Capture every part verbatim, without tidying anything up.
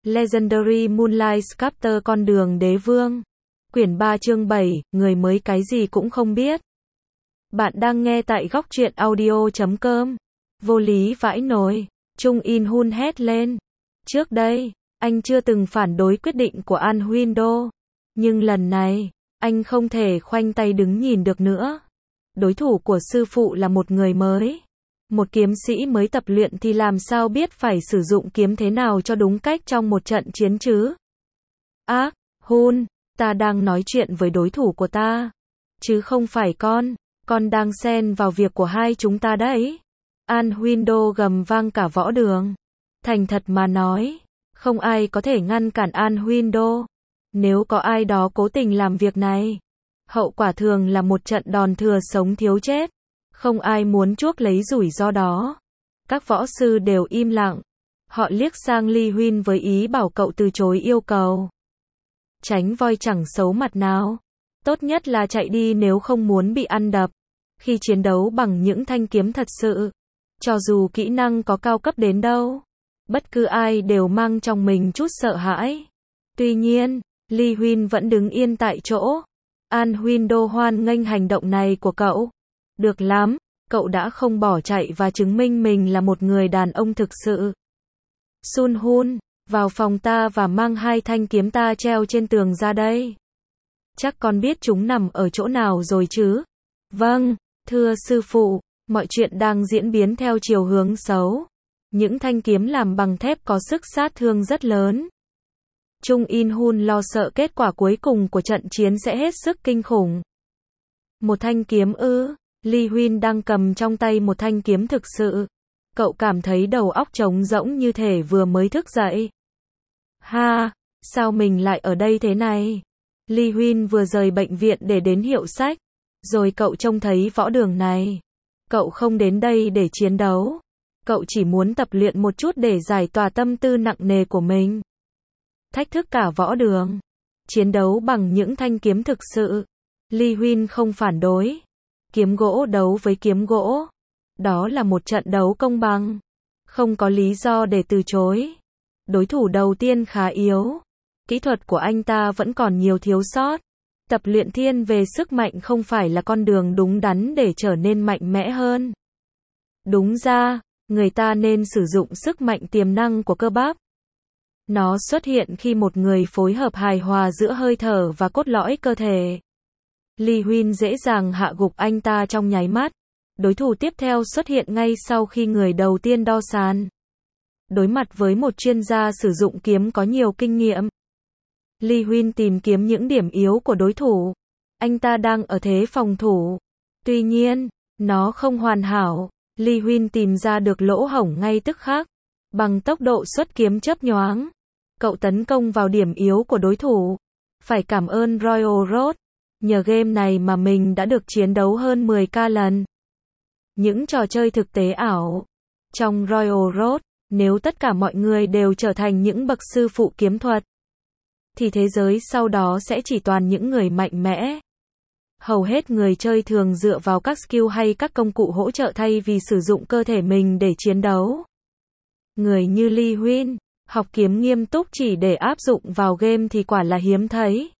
Legendary Moonlight Sculptor Con đường đế vương. Quyển ba chương bảy, người mới cái gì cũng không biết. Bạn đang nghe tại góc truyện audio chấm com. Vô lý vãi nồi. Chung In Hun hét lên. Trước đây, anh chưa từng phản đối quyết định của An Huynh Đô. Nhưng lần này, anh không thể khoanh tay đứng nhìn được nữa. Đối thủ của sư phụ là một người mới. Một kiếm sĩ mới tập luyện thì làm sao biết phải sử dụng kiếm thế nào cho đúng cách trong một trận chiến chứ? Ác, Hun, ta đang nói chuyện với đối thủ của ta. Chứ không phải con, con đang xen vào việc của hai chúng ta đấy. An Huynh Đô gầm vang cả võ đường. Thành thật mà nói, không ai có thể ngăn cản An Huynh Đô. Nếu có ai đó cố tình làm việc này, hậu quả thường là một trận đòn thừa sống thiếu chết. Không ai muốn chuốc lấy rủi ro đó. Các võ sư đều im lặng. Họ liếc sang Li Huynh với ý bảo cậu từ chối yêu cầu. Tránh voi chẳng xấu mặt nào. Tốt nhất là chạy đi nếu không muốn bị ăn đập. Khi chiến đấu bằng những thanh kiếm thật sự, cho dù kỹ năng có cao cấp đến đâu, bất cứ ai đều mang trong mình chút sợ hãi. Tuy nhiên, Li Huynh vẫn đứng yên tại chỗ. An Huynh Đô hoan nghênh hành động này của cậu. Được lắm, cậu đã không bỏ chạy và chứng minh mình là một người đàn ông thực sự. Sun Hun, vào phòng ta và mang hai thanh kiếm ta treo trên tường ra đây. Chắc con biết chúng nằm ở chỗ nào rồi chứ? Vâng, thưa sư phụ, mọi chuyện đang diễn biến theo chiều hướng xấu. Những thanh kiếm làm bằng thép có sức sát thương rất lớn. Chung In Hun lo sợ kết quả cuối cùng của trận chiến sẽ hết sức kinh khủng. Một thanh kiếm ư? Li Huynh đang cầm trong tay một thanh kiếm thực sự. Cậu cảm thấy đầu óc trống rỗng như thể vừa mới thức dậy. Ha, sao mình lại ở đây thế này? Li Huynh vừa rời bệnh viện để đến hiệu sách. Rồi cậu trông thấy võ đường này. Cậu không đến đây để chiến đấu. Cậu chỉ muốn tập luyện một chút để giải tỏa tâm tư nặng nề của mình. Thách thức cả võ đường. Chiến đấu bằng những thanh kiếm thực sự. Li Huynh không phản đối. Kiếm gỗ đấu với kiếm gỗ. Đó là một trận đấu công bằng. Không có lý do để từ chối. Đối thủ đầu tiên khá yếu. Kỹ thuật của anh ta vẫn còn nhiều thiếu sót. Tập luyện thiên về sức mạnh không phải là con đường đúng đắn để trở nên mạnh mẽ hơn. Đúng ra, người ta nên sử dụng sức mạnh tiềm năng của cơ bắp. Nó xuất hiện khi một người phối hợp hài hòa giữa hơi thở và cốt lõi cơ thể. Li Huynh dễ dàng hạ gục anh ta trong nháy mắt. Đối thủ tiếp theo xuất hiện ngay sau khi người đầu tiên đo sàn. Đối mặt với một chuyên gia sử dụng kiếm có nhiều kinh nghiệm, Li Huynh tìm kiếm những điểm yếu của đối thủ. Anh ta đang ở thế phòng thủ. Tuy nhiên, nó không hoàn hảo. Li Huynh tìm ra được lỗ hổng ngay tức khắc. Bằng tốc độ xuất kiếm chớp nhoáng, cậu tấn công vào điểm yếu của đối thủ. Phải cảm ơn Royal Road. Nhờ game này mà mình đã được chiến đấu hơn mười k lần. Những trò chơi thực tế ảo. Trong Royal Road, nếu tất cả mọi người đều trở thành những bậc sư phụ kiếm thuật, thì thế giới sau đó sẽ chỉ toàn những người mạnh mẽ. Hầu hết người chơi thường dựa vào các skill hay các công cụ hỗ trợ thay vì sử dụng cơ thể mình để chiến đấu. Người như Li Huynh, học kiếm nghiêm túc chỉ để áp dụng vào game thì quả là hiếm thấy.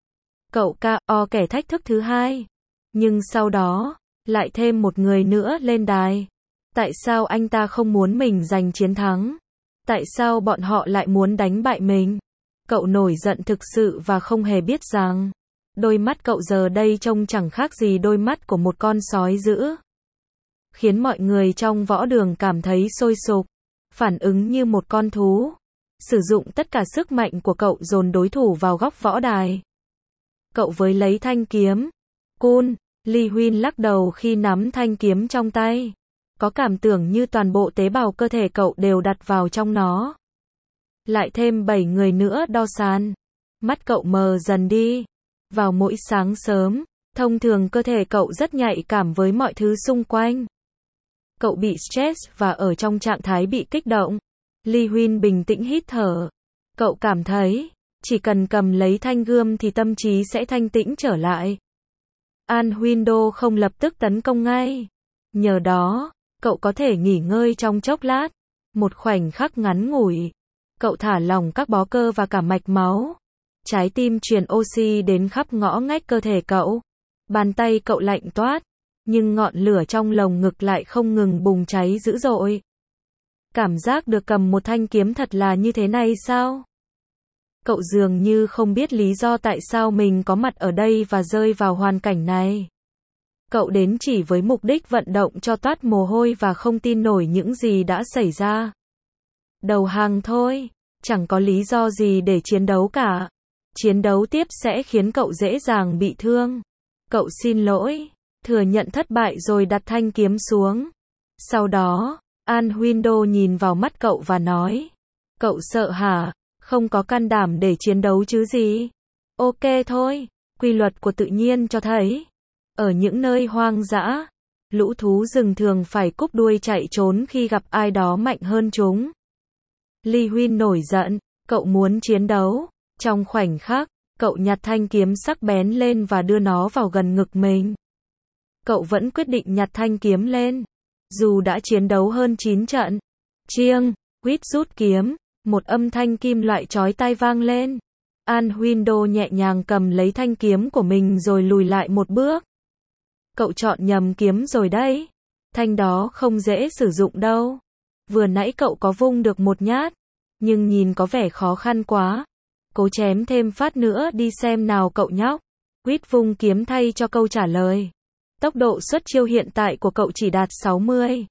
Cậu ca o kẻ thách thức thứ hai. Nhưng sau đó, lại thêm một người nữa lên đài. Tại sao anh ta không muốn mình giành chiến thắng? Tại sao bọn họ lại muốn đánh bại mình? Cậu nổi giận thực sự và không hề biết rằng, đôi mắt cậu giờ đây trông chẳng khác gì đôi mắt của một con sói dữ. Khiến mọi người trong võ đường cảm thấy sôi sục, phản ứng như một con thú. Sử dụng tất cả sức mạnh của cậu dồn đối thủ vào góc võ đài. Cậu với lấy thanh kiếm. Cool, Li Huynh lắc đầu khi nắm thanh kiếm trong tay. Có cảm tưởng như toàn bộ tế bào cơ thể cậu đều đặt vào trong nó. Lại thêm bảy người nữa đo sàn. Mắt cậu mờ dần đi. Vào mỗi sáng sớm, thông thường cơ thể cậu rất nhạy cảm với mọi thứ xung quanh. Cậu bị stress và ở trong trạng thái bị kích động. Li Huynh bình tĩnh hít thở. Cậu cảm thấy, chỉ cần cầm lấy thanh gươm thì tâm trí sẽ thanh tĩnh trở lại. An Huynh Đô không lập tức tấn công ngay. Nhờ đó, cậu có thể nghỉ ngơi trong chốc lát. Một khoảnh khắc ngắn ngủi. Cậu thả lỏng các bó cơ và cả mạch máu. Trái tim truyền oxy đến khắp ngõ ngách cơ thể cậu. Bàn tay cậu lạnh toát, nhưng ngọn lửa trong lồng ngực lại không ngừng bùng cháy dữ dội. Cảm giác được cầm một thanh kiếm thật là như thế này sao? Cậu dường như không biết lý do tại sao mình có mặt ở đây và rơi vào hoàn cảnh này. Cậu đến chỉ với mục đích vận động cho toát mồ hôi và không tin nổi những gì đã xảy ra. Đầu hàng thôi, chẳng có lý do gì để chiến đấu cả. Chiến đấu tiếp sẽ khiến cậu dễ dàng bị thương. Cậu xin lỗi, thừa nhận thất bại rồi đặt thanh kiếm xuống. Sau đó, An Window nhìn vào mắt cậu và nói, cậu sợ hả? Không có can đảm để chiến đấu chứ gì? Ok thôi, quy luật của tự nhiên cho thấy, ở những nơi hoang dã, lũ thú rừng thường phải cúp đuôi chạy trốn khi gặp ai đó mạnh hơn chúng. Li Huyên nổi giận, cậu muốn chiến đấu. Trong khoảnh khắc, cậu nhặt thanh kiếm sắc bén lên và đưa nó vào gần ngực mình. Cậu vẫn quyết định nhặt thanh kiếm lên, dù đã chiến đấu hơn chín trận. Chiêng, quýt rút kiếm, một âm thanh kim loại chói tai vang lên. An Window nhẹ nhàng cầm lấy thanh kiếm của mình rồi lùi lại một bước. Cậu chọn nhầm kiếm rồi đấy. Thanh đó không dễ sử dụng đâu. Vừa nãy cậu có vung được một nhát, nhưng nhìn có vẻ khó khăn quá. Cố chém thêm phát nữa đi xem nào cậu nhóc. Quýt vung kiếm thay cho câu trả lời. Tốc độ xuất chiêu hiện tại của cậu chỉ đạt sáu mươi.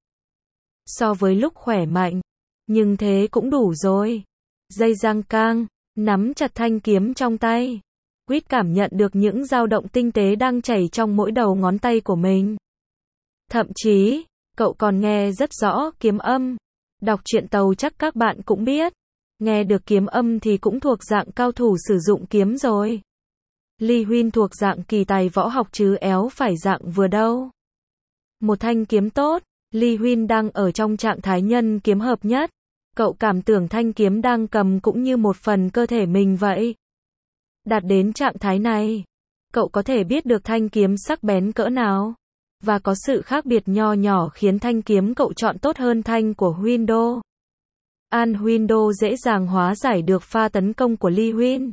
So với lúc khỏe mạnh. Nhưng thế cũng đủ rồi. Dây răng cang, nắm chặt thanh kiếm trong tay. Quýt cảm nhận được những dao động tinh tế đang chảy trong mỗi đầu ngón tay của mình. Thậm chí, cậu còn nghe rất rõ kiếm âm. Đọc truyện tàu chắc các bạn cũng biết. Nghe được kiếm âm thì cũng thuộc dạng cao thủ sử dụng kiếm rồi. Li Huyên thuộc dạng kỳ tài võ học chứ éo phải dạng vừa đâu. Một thanh kiếm tốt, Li Huyên đang ở trong trạng thái nhân kiếm hợp nhất. Cậu cảm tưởng thanh kiếm đang cầm cũng như một phần cơ thể mình vậy. Đạt đến trạng thái này, cậu có thể biết được thanh kiếm sắc bén cỡ nào. Và có sự khác biệt nho nhỏ khiến thanh kiếm cậu chọn tốt hơn thanh của Window. An Window dễ dàng hóa giải được pha tấn công của Li Huyên.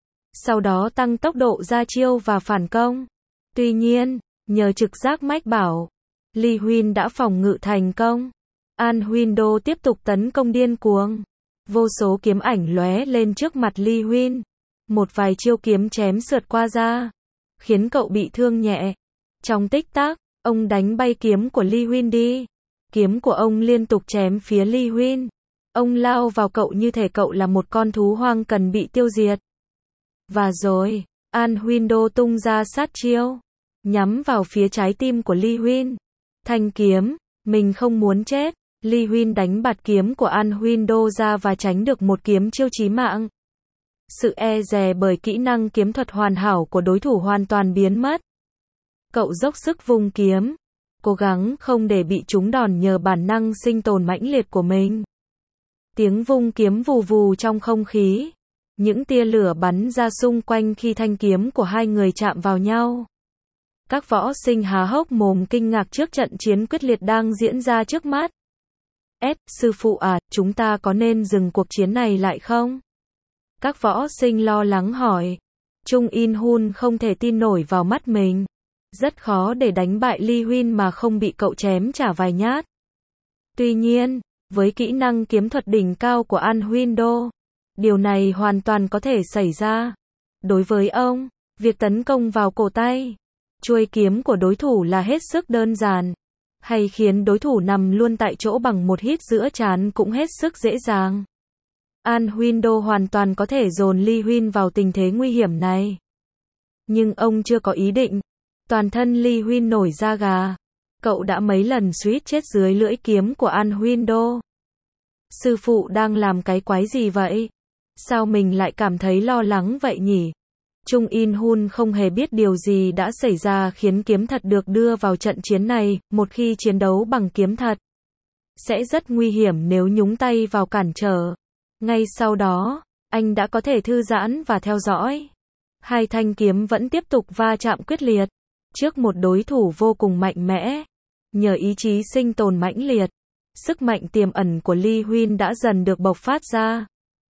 Sau đó tăng tốc độ ra chiêu và phản công. Tuy nhiên, nhờ trực giác mách bảo, Li Huyên đã phòng ngự thành công. An Window tiếp tục tấn công điên cuồng. Vô số kiếm ảnh lóe lên trước mặt Li Huyên. Một vài chiêu kiếm chém sượt qua ra, khiến cậu bị thương nhẹ. Trong tích tắc, ông đánh bay kiếm của Li Huyên đi. Kiếm của ông liên tục chém phía Li Huyên. Ông lao vào cậu như thể cậu là một con thú hoang cần bị tiêu diệt. Và rồi, An Window tung ra sát chiêu, nhắm vào phía trái tim của Li Huyên. Thanh kiếm, mình không muốn chết. Li Huyên đánh bạt kiếm của An Window ra và tránh được một kiếm chiêu chí mạng. Sự e dè bởi kỹ năng kiếm thuật hoàn hảo của đối thủ hoàn toàn biến mất. Cậu dốc sức vung kiếm, cố gắng không để bị trúng đòn nhờ bản năng sinh tồn mãnh liệt của mình. Tiếng vung kiếm vù vù trong không khí. Những tia lửa bắn ra xung quanh khi thanh kiếm của hai người chạm vào nhau. Các võ sinh há hốc mồm kinh ngạc trước trận chiến quyết liệt đang diễn ra trước mắt. Ép, sư phụ à, chúng ta có nên dừng cuộc chiến này lại không? Các võ sinh lo lắng hỏi. Chung In Hun không thể tin nổi vào mắt mình. Rất khó để đánh bại Li Huyên mà không bị cậu chém trả vài nhát. Tuy nhiên, với kỹ năng kiếm thuật đỉnh cao của An Window, điều này hoàn toàn có thể xảy ra. Đối với ông, việc tấn công vào cổ tay, chuôi kiếm của đối thủ là hết sức đơn giản. Hay khiến đối thủ nằm luôn tại chỗ bằng một hít giữa trán cũng hết sức dễ dàng. An Window hoàn toàn có thể dồn Li Huyên vào tình thế nguy hiểm này. Nhưng ông chưa có ý định. Toàn thân Li Huyên nổi da gà. Cậu đã mấy lần suýt chết dưới lưỡi kiếm của An Window. Sư phụ đang làm cái quái gì vậy? Sao mình lại cảm thấy lo lắng vậy nhỉ? Chung In Hun không hề biết điều gì đã xảy ra khiến kiếm thật được đưa vào trận chiến này. Một khi chiến đấu bằng kiếm thật, sẽ rất nguy hiểm nếu nhúng tay vào cản trở. Ngay sau đó, anh đã có thể thư giãn và theo dõi. Hai thanh kiếm vẫn tiếp tục va chạm quyết liệt. Trước một đối thủ vô cùng mạnh mẽ. Nhờ ý chí sinh tồn mãnh liệt, sức mạnh tiềm ẩn của Li Huyên đã dần được bộc phát ra.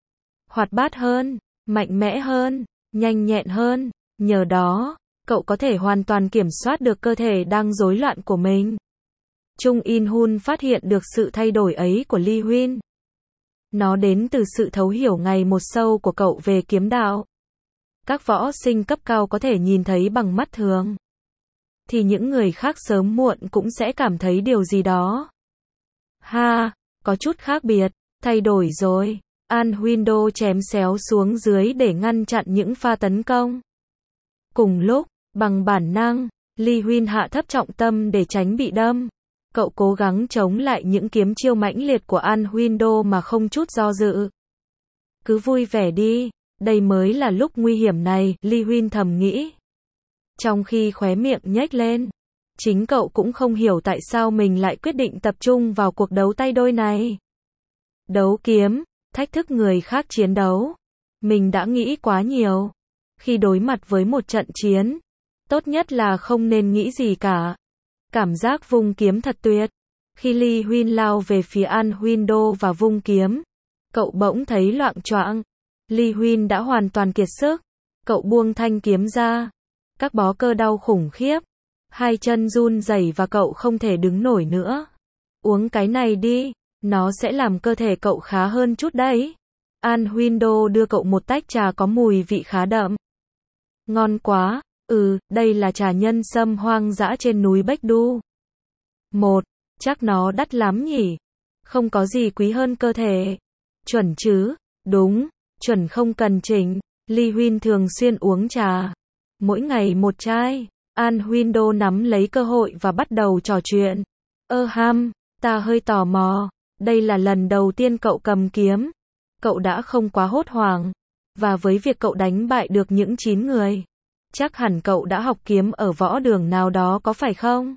hoạt bát hơn, mạnh mẽ hơn, nhanh nhẹn hơn. Nhờ đó, cậu có thể hoàn toàn kiểm soát được cơ thể đang rối loạn của mình. Chung In-hun phát hiện được sự thay đổi ấy của Lee Huynh. Nó đến từ sự thấu hiểu ngày một sâu của cậu về kiếm đạo. Các võ sinh cấp cao có thể nhìn thấy bằng mắt thường, thì những người khác sớm muộn cũng sẽ cảm thấy điều gì đó. Ha, có chút khác biệt, thay đổi rồi. An Window chém xéo xuống dưới để ngăn chặn những pha tấn công. Cùng lúc, bằng bản năng, Lee Huynh hạ thấp trọng tâm để tránh bị đâm. Cậu cố gắng chống lại những kiếm chiêu mãnh liệt của An Window mà không chút do dự. Cứ vui vẻ đi, đây mới là lúc nguy hiểm này, Lee Huynh thầm nghĩ. Trong khi khóe miệng nhếch lên, chính cậu cũng không hiểu tại sao mình lại quyết định tập trung vào cuộc đấu tay đôi này. Đấu kiếm, thách thức người khác chiến đấu. Mình đã nghĩ quá nhiều. Khi đối mặt với một trận chiến, tốt nhất là không nên nghĩ gì cả. Cảm giác vung kiếm thật tuyệt. Khi Lee Huynh lao về phía An Window và vung kiếm, cậu bỗng thấy loạng choạng. Lee Huynh đã hoàn toàn kiệt sức. Cậu buông thanh kiếm ra. Các bó cơ đau khủng khiếp. Hai chân run rẩy và cậu không thể đứng nổi nữa. Uống cái này đi, nó sẽ làm cơ thể cậu khá hơn chút đấy. An Window đưa cậu một tách trà có mùi vị khá đậm. Ngon quá, ừ, đây là trà nhân sâm hoang dã trên núi Bách Du. Một, chắc nó đắt lắm nhỉ? Không có gì quý hơn cơ thể. Chuẩn chứ? Đúng, chuẩn không cần chỉnh. Lee Huynh thường xuyên uống trà. Mỗi ngày một chai. An Window nắm lấy cơ hội và bắt đầu trò chuyện. Ơ ham, ta hơi tò mò. Đây là lần đầu tiên cậu cầm kiếm. Cậu đã không quá hốt hoảng. Và với việc cậu đánh bại được những chín người, chắc hẳn cậu đã học kiếm ở võ đường nào đó có phải không?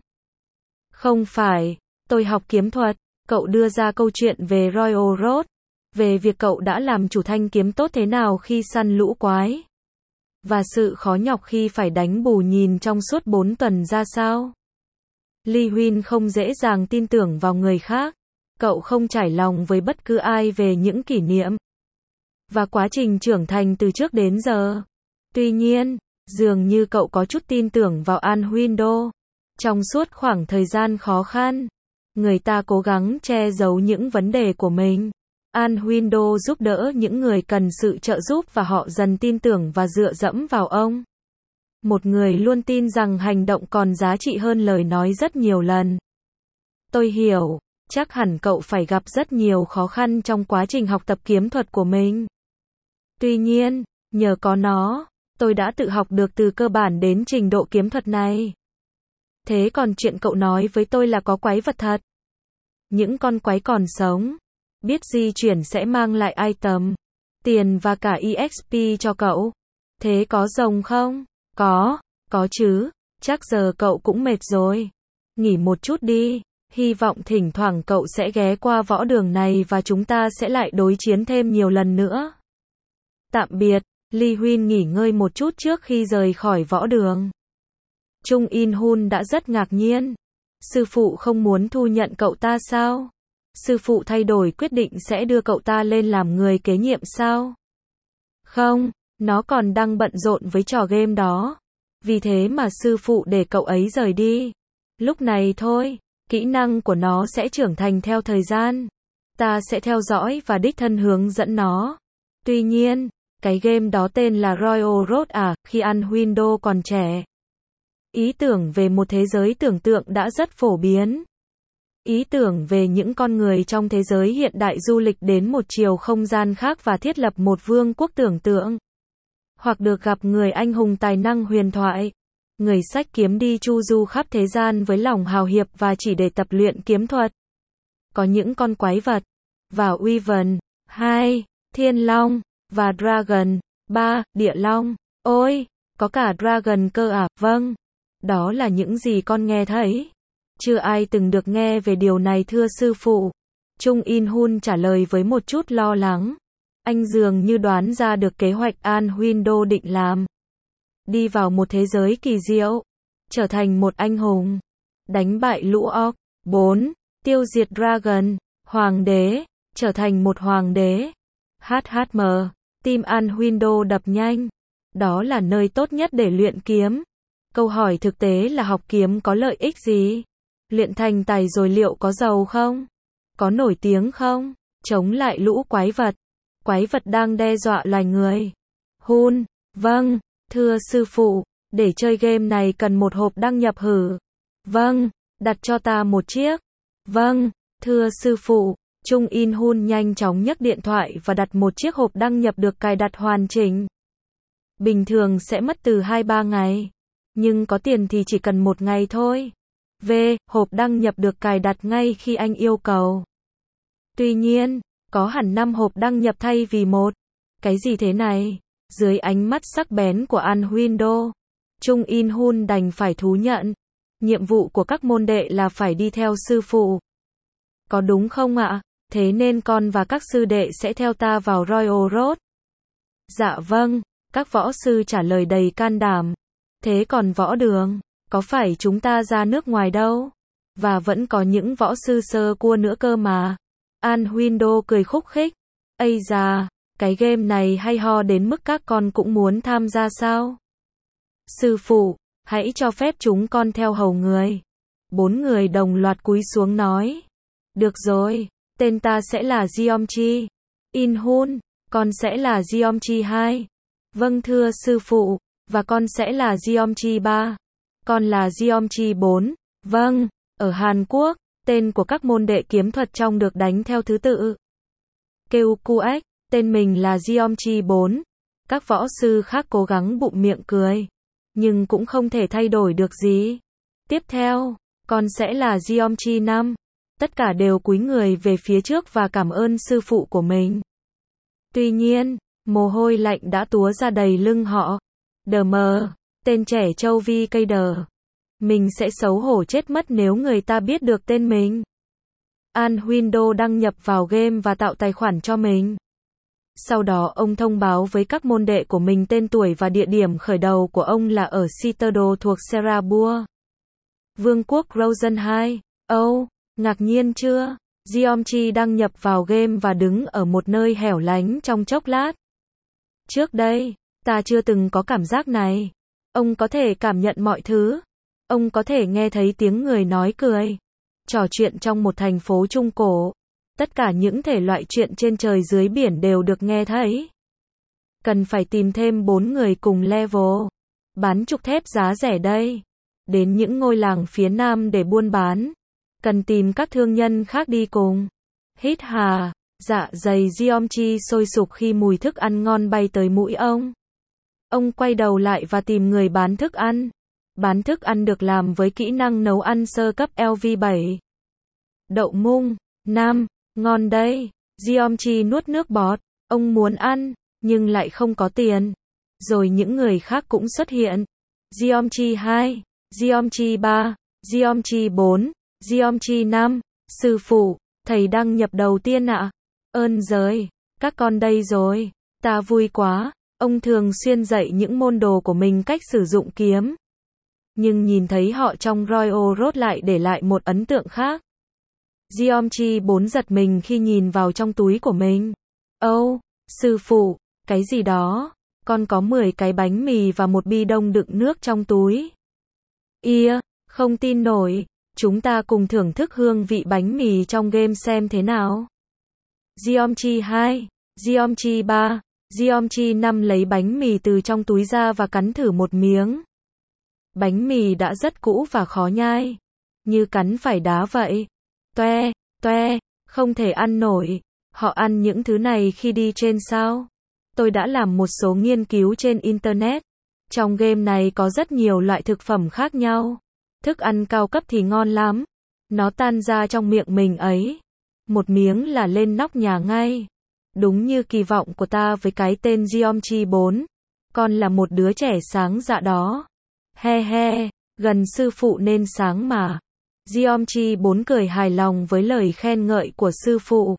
Không phải, tôi học kiếm thuật. Cậu đưa ra câu chuyện về Royal Road, về việc cậu đã làm chủ thanh kiếm tốt thế nào khi săn lũ quái, và sự khó nhọc khi phải đánh bù nhìn trong suốt bốn tuần ra sao. Lee Huynh không dễ dàng tin tưởng vào người khác. Cậu không trải lòng với bất cứ ai về những kỷ niệm và quá trình trưởng thành từ trước đến giờ. Tuy nhiên, dường như cậu có chút tin tưởng vào An Window. Trong suốt khoảng thời gian khó khăn, người ta cố gắng che giấu những vấn đề của mình. An Window giúp đỡ những người cần sự trợ giúp và họ dần tin tưởng và dựa dẫm vào ông. Một người luôn tin rằng hành động còn giá trị hơn lời nói rất nhiều lần. Tôi hiểu, chắc hẳn cậu phải gặp rất nhiều khó khăn trong quá trình học tập kiếm thuật của mình. Tuy nhiên, nhờ có nó, tôi đã tự học được từ cơ bản đến trình độ kiếm thuật này. Thế còn chuyện cậu nói với tôi là có quái vật thật. Những con quái còn sống, biết di chuyển sẽ mang lại item, tiền và cả e ích pê cho cậu. Thế có rồng không? Có, có chứ, chắc giờ cậu cũng mệt rồi. Nghỉ một chút đi, hy vọng thỉnh thoảng cậu sẽ ghé qua võ đường này và chúng ta sẽ lại đối chiến thêm nhiều lần nữa. Tạm biệt, Lee Huynh nghỉ ngơi một chút trước khi rời khỏi võ đường. Chung In-hun đã rất ngạc nhiên. Sư phụ không muốn thu nhận cậu ta sao? Sư phụ thay đổi quyết định sẽ đưa cậu ta lên làm người kế nhiệm sao? Không, nó còn đang bận rộn với trò game đó. Vì thế mà sư phụ để cậu ấy rời đi. Lúc này thôi, kỹ năng của nó sẽ trưởng thành theo thời gian. Ta sẽ theo dõi và đích thân hướng dẫn nó. Tuy nhiên, cái game đó tên là Royal Road à, khi An Window còn trẻ. Ý tưởng về một thế giới tưởng tượng đã rất phổ biến. Ý tưởng về những con người trong thế giới hiện đại du lịch đến một chiều không gian khác và thiết lập một vương quốc tưởng tượng. Hoặc được gặp người anh hùng tài năng huyền thoại. Người xách kiếm đi chu du khắp thế gian với lòng hào hiệp và chỉ để tập luyện kiếm thuật. Có những con quái vật. Và Wyvern. hai. Thiên Long. Và Dragon. ba. Địa Long. Ôi, có cả Dragon cơ à? Vâng. Đó là những gì con nghe thấy. Chưa ai từng được nghe về điều này thưa sư phụ. Chung In-hun trả lời với một chút lo lắng. Anh dường như đoán ra được kế hoạch An Window định làm. Đi vào một thế giới kỳ diệu. Trở thành một anh hùng. Đánh bại lũ orc. bốn. Tiêu diệt Dragon. Hoàng đế. Trở thành một hoàng đê. hát hát em Tim An Window đập nhanh. Đó là nơi tốt nhất để luyện kiếm. Câu hỏi thực tế là học kiếm có lợi ích gì? Luyện thành tài rồi liệu có giàu không? Có nổi tiếng không? Chống lại lũ quái vật. Quái vật đang đe dọa loài người. Hun, vâng, thưa sư phụ, để chơi game này cần một hộp đăng nhập hử? Vâng, đặt cho ta một chiếc. Vâng, thưa sư phụ. Chung In Hun nhanh chóng nhấc điện thoại và đặt một chiếc hộp đăng nhập được cài đặt hoàn chỉnh. Bình thường sẽ mất từ hai ba ngày. Nhưng có tiền thì chỉ cần một ngày thôi. V. Hộp đăng nhập được cài đặt ngay khi anh yêu cầu. Tuy nhiên, có hẳn năm hộp đăng nhập thay vì một. Cái gì thế này? Dưới ánh mắt sắc bén của An Window, Chung In Hun đành phải thú nhận. Nhiệm vụ của các môn đệ là phải đi theo sư phụ. Có đúng không ạ? Thế nên con và các sư đệ sẽ theo ta vào Royal Road. Dạ vâng, các võ sư trả lời đầy can đảm. Thế còn võ đường, có phải chúng ta ra nước ngoài đâu? Và vẫn có những võ sư sơ cua nữa cơ mà. An Window cười khúc khích. Ây da, cái game này hay ho đến mức các con cũng muốn tham gia sao? Sư phụ, hãy cho phép chúng con theo hầu người. Bốn người đồng loạt cúi xuống nói. Được rồi, tên ta sẽ là Jeomchi. In Hun, con sẽ là Jeomchi hai. Vâng thưa sư phụ, và con sẽ là Jeomchi ba. Con là Jeomchi bốn. Vâng, ở Hàn Quốc, tên của các môn đệ kiếm thuật trong được đánh theo thứ tự. Kêu Kuek, tên mình là Jeomchi bốn. Các võ sư khác cố gắng bụng miệng cười, nhưng cũng không thể thay đổi được gì. Tiếp theo, con sẽ là Jeomchi năm. Tất cả đều cúi người về phía trước và cảm ơn sư phụ của mình. Tuy nhiên, mồ hôi lạnh đã túa ra đầy lưng họ. Đờ mờ, tên trẻ trâu vi cây đờ. Mình sẽ xấu hổ chết mất nếu người ta biết được tên mình. An Window đăng nhập vào game và tạo tài khoản cho mình. Sau đó ông thông báo với các môn đệ của mình tên tuổi và địa điểm khởi đầu của ông là ở Citadel thuộc Serabua, Vương quốc Rosen hai. Âu, oh, ngạc nhiên chưa? Jeomchi đăng nhập vào game và đứng ở một nơi hẻo lánh trong chốc lát. Trước đây, ta chưa từng có cảm giác này. Ông có thể cảm nhận mọi thứ. Ông có thể nghe thấy tiếng người nói cười, trò chuyện trong một thành phố trung cổ. Tất cả những thể loại chuyện trên trời dưới biển đều được nghe thấy. Cần phải tìm thêm bốn người cùng level. Bán trục thép giá rẻ đây. Đến những ngôi làng phía nam để buôn bán. Cần tìm các thương nhân khác đi cùng. Hít hà, dạ dày Jeomchi sôi sục khi mùi thức ăn ngon bay tới mũi ông. Ông quay đầu lại và tìm người bán thức ăn. Bán thức ăn được làm với kỹ năng nấu ăn sơ cấp L V bảy. Đậu mung, nam, ngon đây. Jeomchi nuốt nước bọt. Ông muốn ăn, nhưng lại không có tiền. Rồi những người khác cũng xuất hiện. Jeomchi hai, Jeomchi ba, Jeomchi bốn, Jeomchi năm. Sư phụ, thầy đăng nhập đầu tiên ạ. À? Ơn giời, các con đây rồi. Ta vui quá. Ông thường xuyên dạy những môn đồ của mình cách sử dụng kiếm. Nhưng nhìn thấy họ trong Royal Road lại để lại một ấn tượng khác. Jeomchi bốn giật mình khi nhìn vào trong túi của mình. Âu, oh, sư phụ, cái gì đó? Con có mười cái bánh mì và một bi đông đựng nước trong túi. Ia, không tin nổi. Chúng ta cùng thưởng thức hương vị bánh mì trong game xem thế nào. Jeomchi hai, Jeomchi ba, Jeomchi năm lấy bánh mì từ trong túi ra và cắn thử một miếng. Bánh mì đã rất cũ và khó nhai. Như cắn phải đá vậy. Toe, toe, không thể ăn nổi. Họ ăn những thứ này khi đi trên sao? Tôi đã làm một số nghiên cứu trên Internet. Trong game này có rất nhiều loại thực phẩm khác nhau. Thức ăn cao cấp thì ngon lắm. Nó tan ra trong miệng mình ấy. Một miếng là lên nóc nhà ngay. Đúng như kỳ vọng của ta với cái tên Jeomchi bốn. Con là một đứa trẻ sáng dạ đó. He he, gần sư phụ nên sáng mà. Jeomchi bốn cười hài lòng với lời khen ngợi của sư phụ.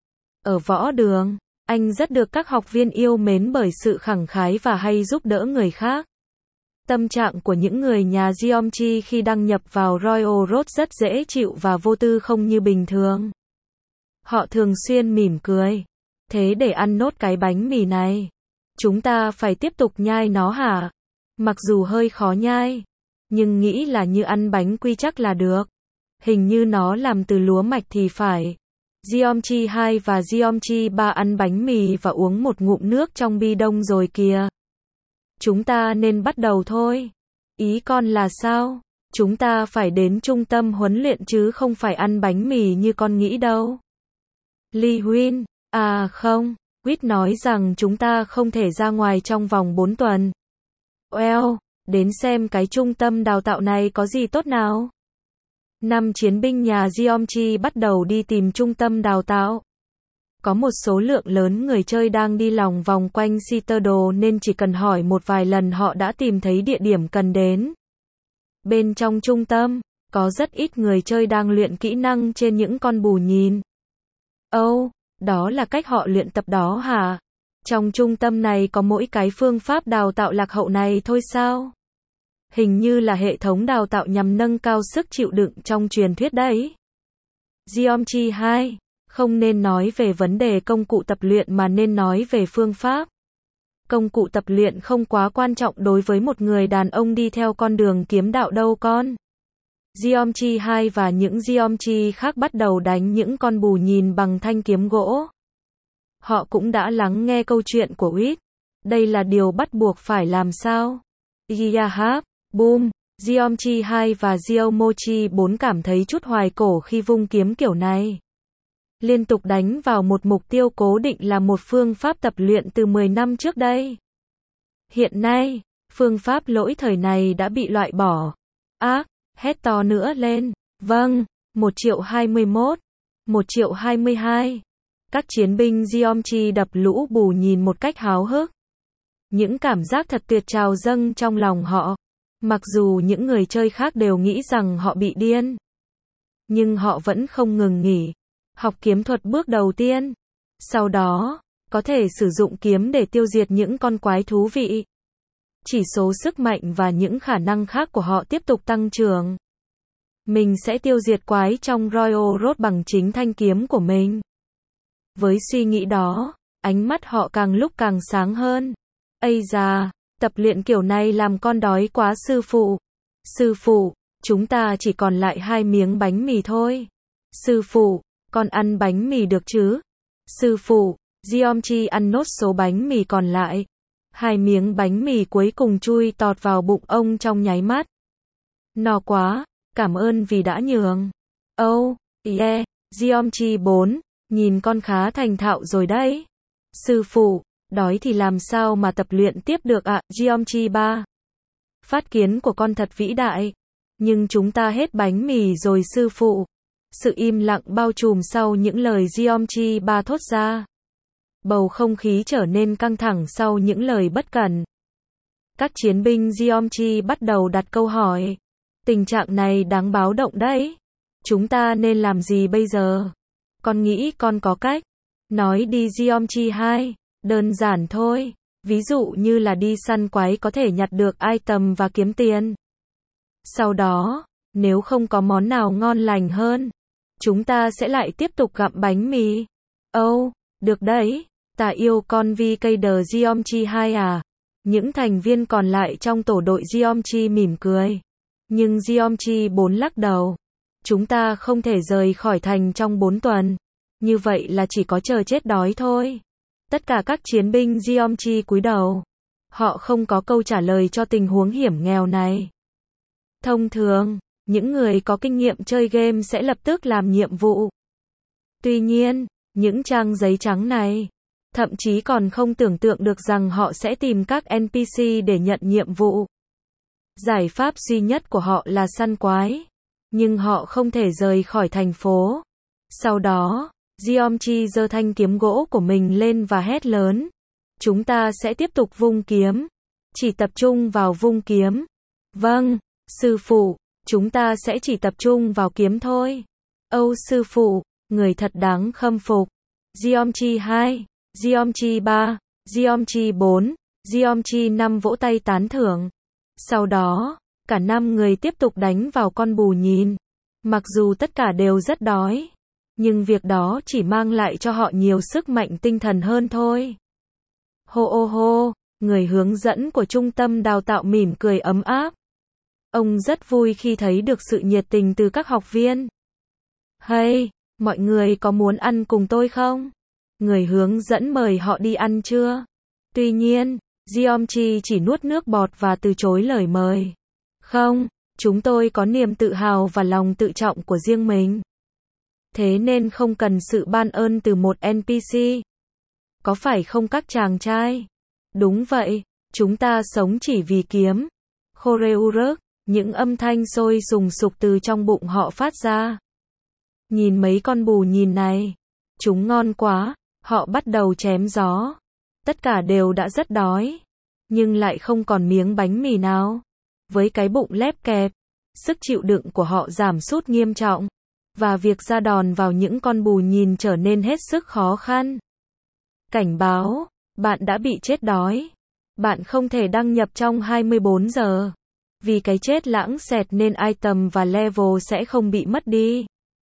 Ở võ đường, anh rất được các học viên yêu mến bởi sự khẳng khái và hay giúp đỡ người khác. Tâm trạng của những người nhà Jeomchi khi đăng nhập vào Royal Road rất dễ chịu và vô tư không như bình thường. Họ thường xuyên mỉm cười, Thế để ăn nốt cái bánh mì này, chúng ta phải tiếp tục nhai nó hả? Mặc dù hơi khó nhai, nhưng nghĩ là như ăn bánh quy chắc là được. Hình như nó làm từ lúa mạch thì phải. Jeomchi hai và Jeomchi ba ăn bánh mì và uống một ngụm nước trong bi đông rồi kìa. Chúng ta nên bắt đầu thôi. Ý con là sao? Chúng ta phải đến trung tâm huấn luyện chứ không phải ăn bánh mì như con nghĩ đâu. Lee Huynh, à không, Quýt nói rằng chúng ta không thể ra ngoài trong vòng bốn tuần. Well, đến xem cái trung tâm đào tạo này có gì tốt nào. Năm chiến binh nhà Jeomchi bắt đầu đi tìm trung tâm đào tạo. Có một số lượng lớn người chơi đang đi lòng vòng quanh Citadel nên chỉ cần hỏi một vài lần họ đã tìm thấy địa điểm cần đến. Bên trong trung tâm, có rất ít người chơi đang luyện kỹ năng trên những con bù nhìn. Ồ, oh, đó là cách họ luyện tập đó hả? Trong trung tâm này có mỗi cái phương pháp đào tạo lạc hậu này thôi sao? Hình như là hệ thống đào tạo nhằm nâng cao sức chịu đựng trong truyền thuyết đấy. Jeomchi hai, không nên nói về vấn đề công cụ tập luyện mà nên nói về phương pháp. Công cụ tập luyện không quá quan trọng đối với một người đàn ông đi theo con đường kiếm đạo đâu con. Jeomchi hai và những Jeomchi khác bắt đầu đánh những con bù nhìn bằng thanh kiếm gỗ. Họ cũng đã lắng nghe câu chuyện của Quýt. Đây là điều bắt buộc phải làm sao? Yahab, boom, Jeomchi hai và Jeomochi bốn cảm thấy chút hoài cổ khi vung kiếm kiểu này. Liên tục đánh vào một mục tiêu cố định là một phương pháp tập luyện từ mười năm trước đây. Hiện nay, phương pháp lỗi thời này đã bị loại bỏ. Ác, hét to nữa lên. Vâng, một triệu hai mươi mốt, một triệu hai mươi hai. Các chiến binh Jeomchi đập lũ bù nhìn một cách háo hức. Những cảm giác thật tuyệt trào dâng trong lòng họ. Mặc dù những người chơi khác đều nghĩ rằng họ bị điên, nhưng họ vẫn không ngừng nghỉ. Học kiếm thuật bước đầu tiên. Sau đó, có thể sử dụng kiếm để tiêu diệt những con quái thú vị. Chỉ số sức mạnh và những khả năng khác của họ tiếp tục tăng trưởng. Mình sẽ tiêu diệt quái trong Royal Road bằng chính thanh kiếm của mình. Với suy nghĩ đó, ánh mắt họ càng lúc càng sáng hơn. Ây da, tập luyện kiểu này làm con đói quá sư phụ. Sư phụ, chúng ta chỉ còn lại hai miếng bánh mì thôi. Sư phụ, con ăn bánh mì được chứ? Sư phụ, Jeomchi ăn nốt số bánh mì còn lại. Hai miếng bánh mì cuối cùng chui tọt vào bụng ông trong nháy mắt. No quá, cảm ơn vì đã nhường. Oh, yeah, Jeomchi bốn, nhìn con khá thành thạo rồi đấy. Sư phụ, đói thì làm sao mà tập luyện tiếp được ạ? À? Jeomchi ba. Phát kiến của con thật vĩ đại. Nhưng chúng ta hết bánh mì rồi sư phụ. Sự im lặng bao trùm sau những lời Jeomchi ba thốt ra. Bầu không khí trở nên căng thẳng sau những lời bất cẩn. Các chiến binh Jeomchi bắt đầu đặt câu hỏi. Tình trạng này đáng báo động đấy. Chúng ta nên làm gì bây giờ? Con nghĩ con có cách. Nói đi Jeomchi hai. Đơn giản thôi. Ví dụ như là đi săn quái có thể nhặt được item và kiếm tiền. Sau đó, nếu không có món nào ngon lành hơn, chúng ta sẽ lại tiếp tục gặm bánh mì. Oh, được đấy. Ta yêu con vê ca đê Jeomchi hai à. Những thành viên còn lại trong tổ đội Jeomchi mỉm cười. Nhưng Jeomchi bốn lắc đầu. Chúng ta không thể rời khỏi thành trong bốn tuần. Như vậy là chỉ có chờ chết đói thôi. Tất cả các chiến binh Jeomchi cúi đầu. Họ không có câu trả lời cho tình huống hiểm nghèo này. Thông thường, những người có kinh nghiệm chơi game sẽ lập tức làm nhiệm vụ. Tuy nhiên, những trang giấy trắng này, thậm chí còn không tưởng tượng được rằng họ sẽ tìm các en pê xê để nhận nhiệm vụ. Giải pháp duy nhất của họ là săn quái. Nhưng họ không thể rời khỏi thành phố. Sau đó, Jeomchi giơ thanh kiếm gỗ của mình lên và hét lớn. Chúng ta sẽ tiếp tục vung kiếm. Chỉ tập trung vào vung kiếm. Vâng, sư phụ, chúng ta sẽ chỉ tập trung vào kiếm thôi. Âu sư phụ, người thật đáng khâm phục. Jeomchi hai, Jeomchi ba, Jeomchi bốn, Jeomchi năm vỗ tay tán thưởng. Sau đó, cả năm người tiếp tục đánh vào con bù nhìn. Mặc dù tất cả đều rất đói, nhưng việc đó chỉ mang lại cho họ nhiều sức mạnh tinh thần hơn thôi. Hô ô hô, người hướng dẫn của trung tâm đào tạo mỉm cười ấm áp. Ông rất vui khi thấy được sự nhiệt tình từ các học viên. Hey, mọi người có muốn ăn cùng tôi không? Người hướng dẫn mời họ đi ăn trưa. Tuy nhiên, Jeomchi chỉ nuốt nước bọt và từ chối lời mời. Không, chúng tôi có niềm tự hào và lòng tự trọng của riêng mình. Thế nên không cần sự ban ơn từ một en pê xê. Có phải không các chàng trai? Đúng vậy, chúng ta sống chỉ vì kiếm. Choreurek, những âm thanh sôi sùng sục từ trong bụng họ phát ra. Nhìn mấy con bù nhìn này. Chúng ngon quá, họ bắt đầu chém gió. Tất cả đều đã rất đói. Nhưng lại không còn miếng bánh mì nào. Với cái bụng lép kẹp, sức chịu đựng của họ giảm sút nghiêm trọng. Và việc ra đòn vào những con bù nhìn trở nên hết sức khó khăn. Cảnh báo, bạn đã bị chết đói. Bạn không thể đăng nhập trong hai mươi bốn giờ. Vì cái chết lãng xẹt nên item và level sẽ không bị mất đi.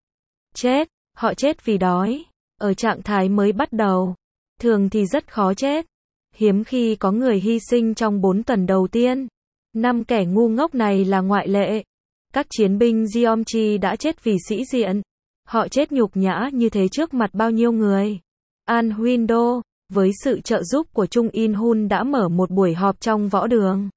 Chết, họ chết vì đói. Ở trạng thái mới bắt đầu, thường thì rất khó chết. Hiếm khi có người hy sinh trong bốn tuần đầu tiên. Năm kẻ ngu ngốc này là ngoại lệ. Các chiến binh Jeomchi đã chết vì sĩ diện. Họ chết nhục nhã như thế trước mặt bao nhiêu người. An Hwindo, với sự trợ giúp của Chung In-hun đã mở một buổi họp trong võ đường.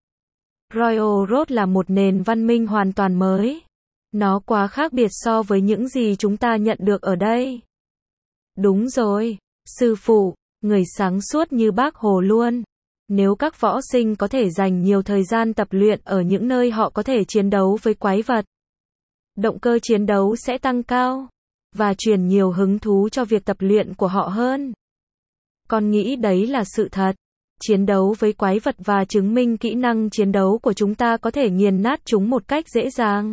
Royal Road là một nền văn minh hoàn toàn mới. Nó quá khác biệt so với những gì chúng ta nhận được ở đây. Đúng rồi, sư phụ, người sáng suốt như bác Hồ luôn. Nếu các võ sinh có thể dành nhiều thời gian tập luyện ở những nơi họ có thể chiến đấu với quái vật, động cơ chiến đấu sẽ tăng cao, và truyền nhiều hứng thú cho việc tập luyện của họ hơn. Con nghĩ đấy là sự thật. Chiến đấu với quái vật và chứng minh kỹ năng chiến đấu của chúng ta có thể nghiền nát chúng một cách dễ dàng.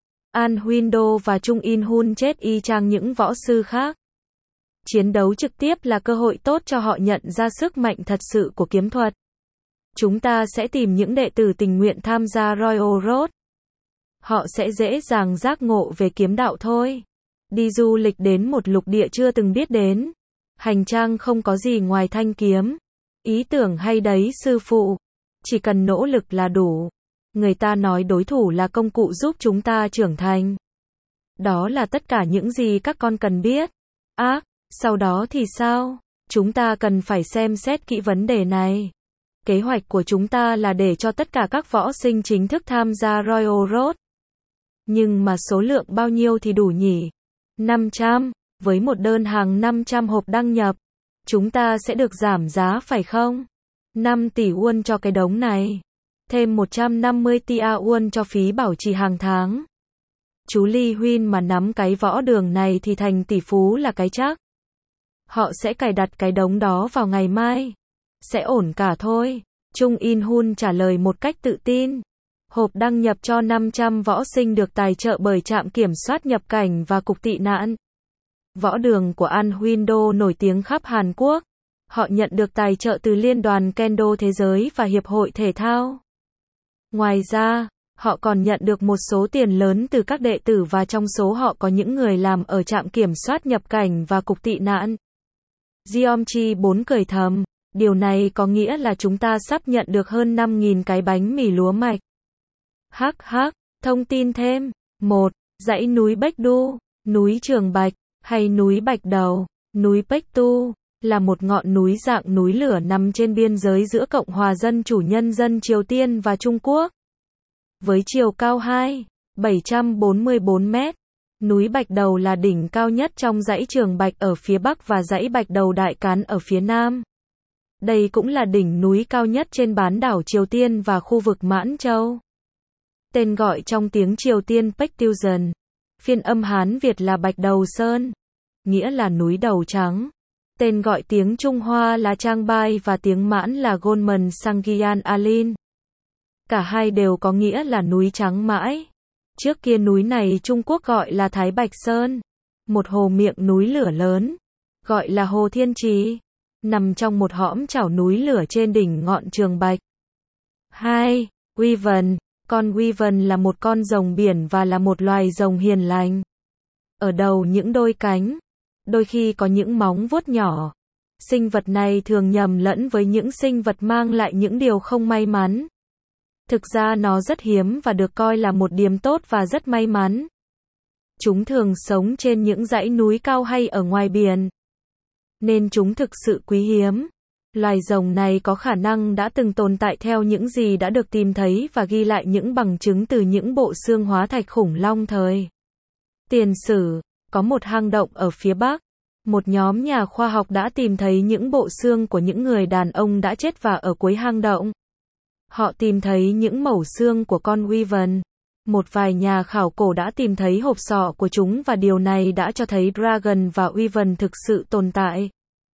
An Hwindo và Chung In-hun chết y chang những võ sư khác. Chiến đấu trực tiếp là cơ hội tốt cho họ nhận ra sức mạnh thật sự của kiếm thuật. Chúng ta sẽ tìm những đệ tử tình nguyện tham gia Royal Road. Họ sẽ dễ dàng giác ngộ về kiếm đạo thôi. Đi du lịch đến một lục địa chưa từng biết đến. Hành trang không có gì ngoài thanh kiếm. Ý tưởng hay đấy sư phụ. Chỉ cần nỗ lực là đủ. Người ta nói đối thủ là công cụ giúp chúng ta trưởng thành. Đó là tất cả những gì các con cần biết. Ác, à, sau đó thì sao? Chúng ta cần phải xem xét kỹ vấn đề này. Kế hoạch của chúng ta là để cho tất cả các võ sinh chính thức tham gia Royal Road. Nhưng mà số lượng bao nhiêu thì đủ nhỉ? năm trăm, với một đơn hàng năm trăm hộp đăng nhập. Chúng ta sẽ được giảm giá phải không? năm tỷ won cho cái đống này. Thêm một trăm năm mươi tia won cho phí bảo trì hàng tháng. Chú Lee Huyên mà nắm cái võ đường này thì thành tỷ phú là cái chắc. Họ sẽ cài đặt cái đống đó vào ngày mai. Sẽ ổn cả thôi. Chung In-hun trả lời một cách tự tin. Hộp đăng nhập cho năm trăm võ sinh được tài trợ bởi trạm kiểm soát nhập cảnh và cục tị nạn. Võ đường của An Hwindo nổi tiếng khắp Hàn Quốc. Họ nhận được tài trợ từ Liên đoàn Kendo Thế giới và Hiệp hội Thể thao. Ngoài ra, họ còn nhận được một số tiền lớn từ các đệ tử và trong số họ có những người làm ở trạm kiểm soát nhập cảnh và cục tị nạn. Jeomchi bốn cười thầm. Điều này có nghĩa là chúng ta sắp nhận được hơn năm nghìn cái bánh mì lúa mạch. Hắc hắc, thông tin thêm. một. Dãy núi Bách Du, núi Trường Bạch, hay núi Bạch Đầu, núi Bách Tu, là một ngọn núi dạng núi lửa nằm trên biên giới giữa Cộng hòa Dân chủ Nhân dân Triều Tiên và Trung Quốc. Với chiều cao hai nghìn bảy trăm bốn mươi bốn mét, núi Bạch Đầu là đỉnh cao nhất trong dãy Trường Bạch ở phía Bắc và dãy Bạch Đầu Đại Cán ở phía Nam. Đây cũng là đỉnh núi cao nhất trên bán đảo Triều Tiên và khu vực Mãn Châu. Tên gọi trong tiếng Triều Tiên Baekdusan, phiên âm Hán Việt là Bạch Đầu Sơn, nghĩa là núi đầu trắng. Tên gọi tiếng Trung Hoa là Trang Bai và tiếng Mãn là Golman Sangyan Alin. Cả hai đều có nghĩa là núi trắng mãi. Trước kia núi này Trung Quốc gọi là Thái Bạch Sơn, một hồ miệng núi lửa lớn, gọi là Hồ Thiên Trì, nằm trong một hõm chảo núi lửa trên đỉnh ngọn Trường Bạch. hai. Wyvern. Con Wyvern là một con rồng biển và là một loài rồng hiền lành. Ở đầu những đôi cánh, đôi khi có những móng vuốt nhỏ. Sinh vật này thường nhầm lẫn với những sinh vật mang lại những điều không may mắn. Thực ra nó rất hiếm và được coi là một điểm tốt và rất may mắn. Chúng thường sống trên những dãy núi cao hay ở ngoài biển, nên chúng thực sự quý hiếm. Loài rồng này có khả năng đã từng tồn tại theo những gì đã được tìm thấy và ghi lại những bằng chứng từ những bộ xương hóa thạch khủng long thời tiền sử. Có một hang động ở phía Bắc. Một nhóm nhà khoa học đã tìm thấy những bộ xương của những người đàn ông đã chết và ở cuối hang động. Họ tìm thấy những mẩu xương của con wyvern. Một vài nhà khảo cổ đã tìm thấy hộp sọ của chúng và điều này đã cho thấy dragon và wyvern thực sự tồn tại.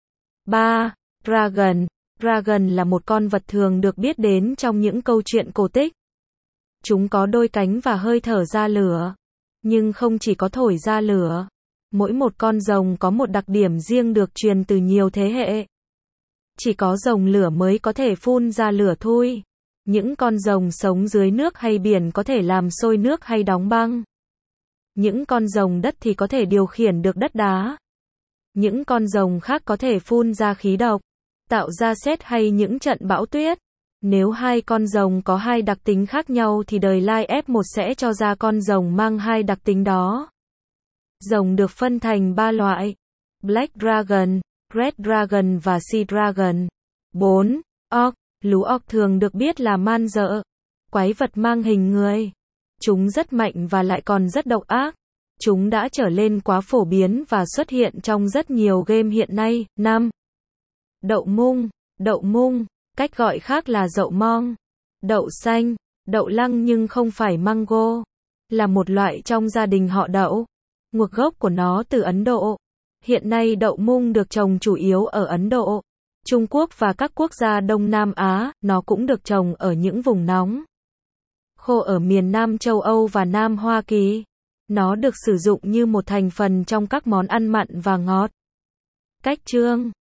ba. Dragon. Dragon là một con vật thường được biết đến trong những câu chuyện cổ tích. Chúng có đôi cánh và hơi thở ra lửa. Nhưng không chỉ có thổi ra lửa. Mỗi một con rồng có một đặc điểm riêng được truyền từ nhiều thế hệ. Chỉ có rồng lửa mới có thể phun ra lửa thui. Những con rồng sống dưới nước hay biển có thể làm sôi nước hay đóng băng. Những con rồng đất thì có thể điều khiển được đất đá. Những con rồng khác có thể phun ra khí độc, tạo ra sét hay những trận bão tuyết. Nếu hai con rồng có hai đặc tính khác nhau thì đời lai ép một sẽ cho ra con rồng mang hai đặc tính đó. Rồng được phân thành ba loại: Black Dragon, Red Dragon và Sea Dragon. bốn. Orc. Lũ orc thường được biết là man dợ, quái vật mang hình người. Chúng rất mạnh và lại còn rất độc ác. Chúng đã trở lên quá phổ biến và xuất hiện trong rất nhiều game hiện nay. năm. Đậu mung. Đậu mung, cách gọi khác là dậu mong, đậu xanh, đậu lăng nhưng không phải mango, là một loại trong gia đình họ đậu. Nguồn gốc của nó từ Ấn Độ. Hiện nay đậu mung được trồng chủ yếu ở Ấn Độ, Trung Quốc và các quốc gia Đông Nam Á. Nó cũng được trồng ở những vùng nóng khô ở miền Nam châu Âu và Nam Hoa Kỳ. Nó được sử dụng như một thành phần trong các món ăn mặn và ngọt. Cách chương.